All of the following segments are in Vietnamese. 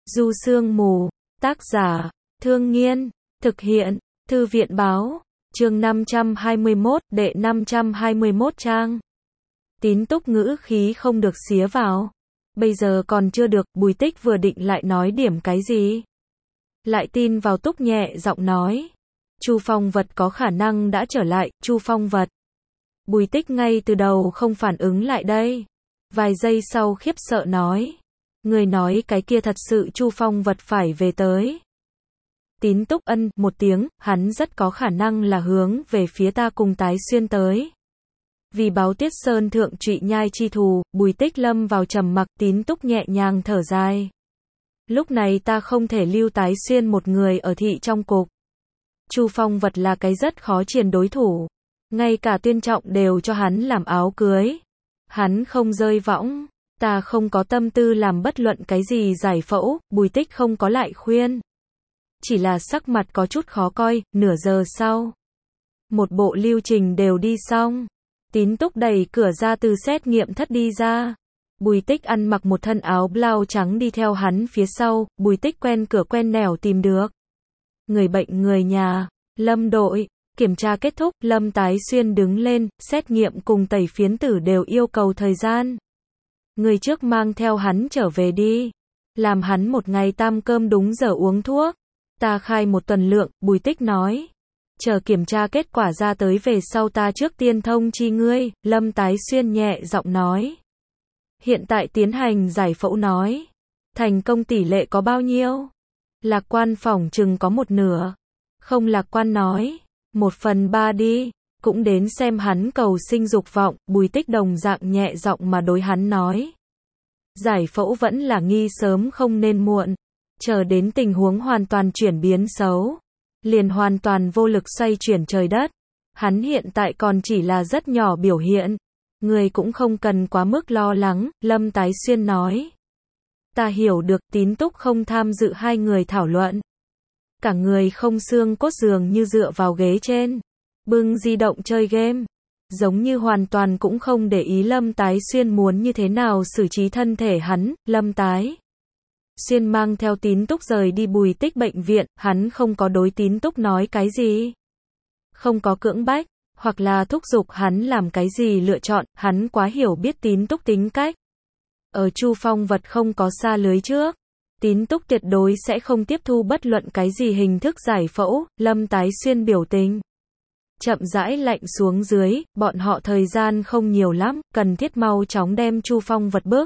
Du Sương Mù, tác giả, Thương Nghiên, thực hiện, Thư viện Báo, chương 521, đệ 521 trang. Tín Túc ngữ khí không được xía vào. Bây giờ còn chưa được, Bùi Tích vừa định lại nói điểm cái gì. Lại tin vào Túc nhẹ giọng nói. Chu Phong Vật có khả năng đã trở lại, Chu Phong Vật. Bùi Tích ngay từ đầu không phản ứng lại đây. Vài giây sau khiếp sợ nói. Người nói cái kia thật sự Chu Phong Vật phải về tới. Tín Túc ân một tiếng, hắn rất có khả năng là hướng về phía ta cùng Tái Xuyên tới. Vì báo Tiết Sơn thượng trụy nhai chi thù, Bùi Tích lâm vào trầm mặc. Tín Túc nhẹ nhàng thở dài. Lúc này ta không thể lưu Tái Xuyên một người ở thị trong cục. Chu Phong Vật là cái rất khó chiến đối thủ. Ngay cả Tuyên Trọng đều cho hắn làm áo cưới. Hắn không rơi võng. Ta không có tâm tư làm bất luận cái gì giải phẫu. Bùi Tích không có lại khuyên. Chỉ là sắc mặt có chút khó coi. Nửa giờ sau, một bộ lưu trình đều đi xong. Tín Túc đẩy cửa ra từ xét nghiệm thất đi ra. Bùi Tích ăn mặc một thân áo blau trắng đi theo hắn phía sau. Bùi Tích quen cửa quen nẻo tìm được người bệnh người nhà. Lâm đội. Kiểm tra kết thúc, Lâm Tái Xuyên đứng lên. Xét nghiệm cùng tẩy phiến tử đều yêu cầu thời gian. Người trước mang theo hắn trở về đi. Làm hắn một ngày tam cơm đúng giờ uống thuốc. Ta khai một tuần lượng, Bùi Tích nói. Chờ kiểm tra kết quả ra tới về sau ta trước tiên thông chi ngươi. Lâm Tái Xuyên nhẹ giọng nói. Hiện tại tiến hành giải phẫu nói. Thành công tỷ lệ có bao nhiêu? Lạc quan phỏng chừng có một nửa. Không lạc quan nói. 1/3 đi. Cũng đến xem hắn cầu sinh dục vọng. Bùi Tích đồng dạng nhẹ giọng mà đối hắn nói. Giải phẫu vẫn là nghi sớm không nên muộn. Chờ đến tình huống hoàn toàn chuyển biến xấu. Liền hoàn toàn vô lực xoay chuyển trời đất. Hắn hiện tại còn chỉ là rất nhỏ biểu hiện. Người cũng không cần quá mức lo lắng. Lâm Tái Xuyên nói. Ta hiểu được. Tín Túc không tham dự hai người thảo luận. Cả người không xương cốt dường như dựa vào ghế trên. Bưng di động chơi game. Giống như hoàn toàn cũng không để ý Lâm Tái Xuyên muốn như thế nào xử trí thân thể hắn. Lâm Tái Xuyên mang theo Tín Túc rời đi Bùi Tích bệnh viện. Hắn không có đối Tín Túc nói cái gì. Không có cưỡng bách. Hoặc là thúc giục hắn làm cái gì lựa chọn. Hắn quá hiểu biết Tín Túc tính cách. Ở Chu Phong Vật không có xa lưới trước. Tín Túc tuyệt đối sẽ không tiếp thu bất luận cái gì hình thức giải phẫu. Lâm Tái Xuyên biểu tình chậm rãi lạnh xuống dưới. Bọn họ thời gian không nhiều lắm. Cần thiết mau chóng đem Chu Phong Vật bước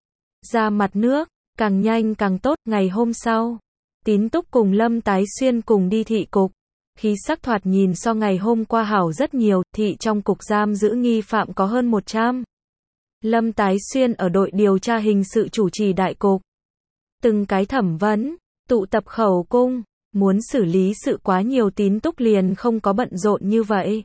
ra mặt nước. Càng nhanh càng tốt. Ngày hôm sau, Tín Túc cùng Lâm Tái Xuyên cùng đi thị cục. Khí sắc thoạt nhìn so ngày hôm qua hảo rất nhiều. Thị trong cục giam giữ nghi phạm có hơn 100. Lâm Tái Xuyên ở đội điều tra hình sự chủ trì đại cục. Từng cái thẩm vấn, tụ tập khẩu cung. Muốn xử lý sự quá nhiều. Tín Túc liền không có bận rộn như vậy.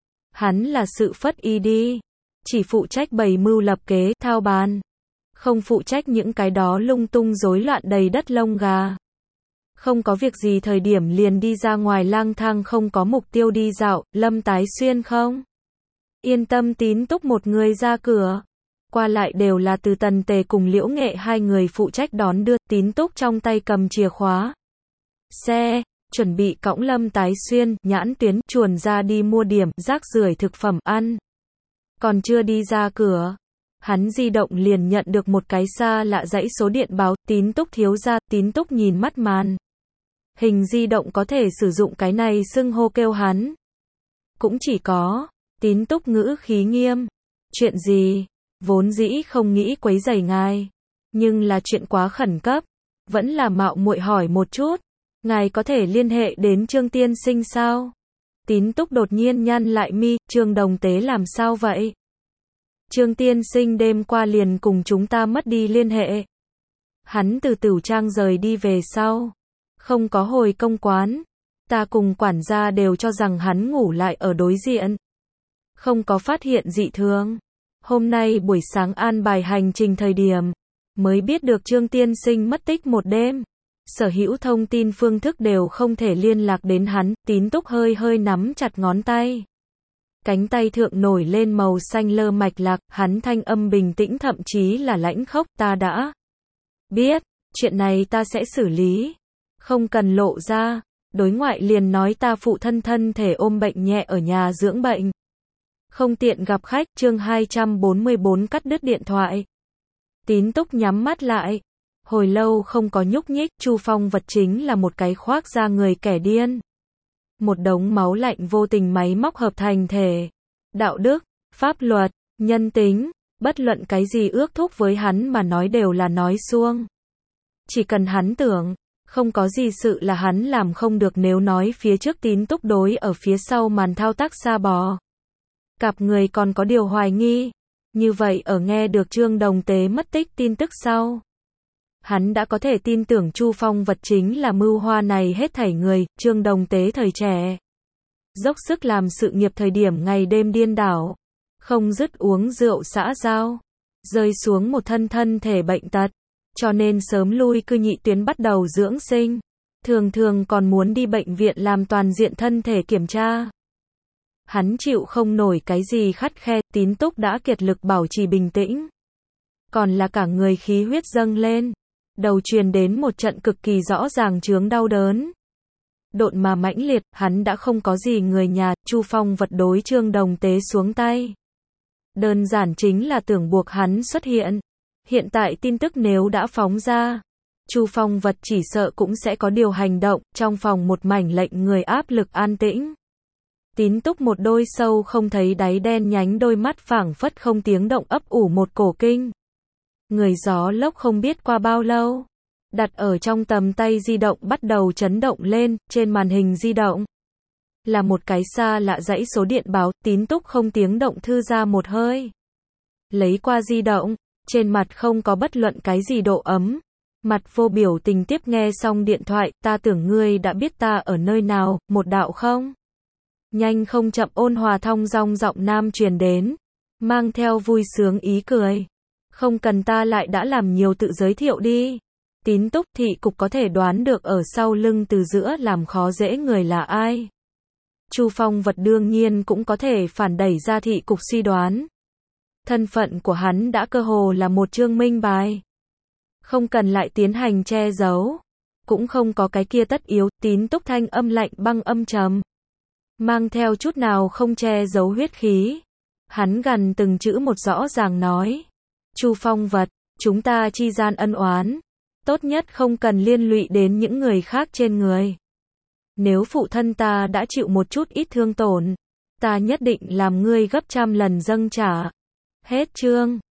Hắn là sự phất y đi. Chỉ phụ trách bày mưu lập kế, thao bàn. Không phụ trách những cái đó lung tung rối loạn đầy đất lông gà. Không có việc gì thời điểm liền đi ra ngoài lang thang không có mục tiêu đi dạo. Lâm Tái Xuyên không yên tâm Tín Túc một người ra cửa. Qua lại đều là từ Tần Tề cùng Liễu Nghệ hai người phụ trách đón đưa. Tín Túc trong tay cầm chìa khóa xe, chuẩn bị cõng Lâm Tái Xuyên, nhãn tuyến, chuồn ra đi mua điểm, rác rưởi thực phẩm ăn. Còn chưa đi ra cửa, hắn di động liền nhận được một cái xa lạ dãy số điện báo. Tín Túc thiếu gia. Tín Túc nhìn mắt màn hình di động có thể sử dụng cái này xưng hô kêu hắn. Cũng chỉ có. Tín Túc ngữ khí nghiêm. Chuyện gì? Vốn dĩ không nghĩ quấy rầy ngài. Nhưng là chuyện quá khẩn cấp. Vẫn là mạo muội hỏi một chút. Ngài có thể liên hệ đến Trương tiên sinh sao? Tín Túc đột nhiên nhăn lại mi. Trương Đồng Tế làm sao vậy? Trương tiên sinh đêm qua liền cùng chúng ta mất đi liên hệ. Hắn từ Tửu Trang rời đi về sau. Không có hồi công quán. Ta cùng quản gia đều cho rằng hắn ngủ lại ở đối diện. Không có phát hiện dị thường. Hôm nay buổi sáng an bài hành trình thời điểm. Mới biết được Trương tiên sinh mất tích một đêm. Sở hữu thông tin phương thức đều không thể liên lạc đến hắn. Tín Túc hơi hơi nắm chặt ngón tay. Cánh tay thượng nổi lên màu xanh lơ mạch lạc. Hắn thanh âm bình tĩnh thậm chí là lãnh khốc. Ta đã biết. chuyện này ta sẽ xử lý. Không cần lộ ra. Đối ngoại liền nói ta phụ thân thân thể ôm bệnh nhẹ ở nhà dưỡng bệnh. Không tiện gặp khách. Chương 244 cắt đứt điện thoại. Tín Túc nhắm mắt lại. Hồi lâu không có nhúc nhích. Chu Phong vật chính là một cái khoác da người kẻ điên. Một đống máu lạnh vô tình máy móc hợp thành thể. Đạo đức, pháp luật, nhân tính, bất luận cái gì ước thúc với hắn mà nói đều là nói suông. Chỉ cần hắn tưởng, không có gì sự là hắn làm không được. Nếu nói phía trước Tín Túc đối ở phía sau màn thao tác sa bò. Cặp người còn có điều hoài nghi. Như vậy ở nghe được Trương Đồng Tế mất tích tin tức sau. Hắn đã có thể tin tưởng Chu Phong vật chính là mưu hoa này hết thảy người. Trương Đồng Tế thời trẻ. Dốc sức làm sự nghiệp thời điểm ngày đêm điên đảo. Không dứt uống rượu xã giao. Rơi xuống một thân thể bệnh tật. Cho nên sớm lui cư nhị tuyến bắt đầu dưỡng sinh. Thường thường còn muốn đi bệnh viện làm toàn diện thân thể kiểm tra. Hắn chịu không nổi cái gì khắt khe. Tín Túc đã kiệt lực bảo trì bình tĩnh. Còn là cả người khí huyết dâng lên. Đầu truyền đến một trận cực kỳ rõ ràng chướng đau đớn. Độn mà mãnh liệt, hắn đã không có gì người nhà. Chu Phong vật đối Trương Đồng Tế xuống tay. Đơn giản chính là tưởng buộc hắn xuất hiện. Hiện tại tin tức nếu đã phóng ra, Chu Phong vật chỉ sợ cũng sẽ có điều hành động. Trong phòng một mảnh lệnh người áp lực an tĩnh. Tín Túc một đôi sâu không thấy đáy đen nhánh đôi mắt phảng phất không tiếng động ấp ủ một cổ kinh. Người gió lốc không biết qua bao lâu. Đặt ở trong tầm tay di động bắt đầu chấn động lên. Trên màn hình di động là một cái xa lạ dãy số điện báo. Tín Túc không tiếng động thư ra một hơi. Lấy qua di động. Trên mặt không có bất luận cái gì độ ấm. Mặt vô biểu tình tiếp nghe xong điện thoại. Ta tưởng ngươi đã biết ta ở nơi nào. Một đạo không? Nhanh không chậm ôn hòa thong dong giọng nam truyền đến. Mang theo vui sướng ý cười. Không cần ta lại đã làm nhiều tự giới thiệu đi. Tín Túc thị cục có thể đoán được ở sau lưng từ giữa làm khó dễ người là ai. Chu Phong vật đương nhiên cũng có thể phản đẩy ra thị cục suy đoán. Thân phận của hắn đã cơ hồ là một chương minh bài. Không cần lại tiến hành che giấu. Cũng không có cái kia tất yếu. Tín Túc thanh âm lạnh băng âm trầm. Mang theo chút nào không che giấu huyết khí. Hắn gần từng chữ một rõ ràng nói. Chu Phong vật, chúng ta chi gian ân oán. Tốt nhất không cần liên lụy đến những người khác trên người. Nếu phụ thân ta đã chịu một chút ít thương tổn, ta nhất định làm ngươi gấp trăm lần dâng trả. Hết chương.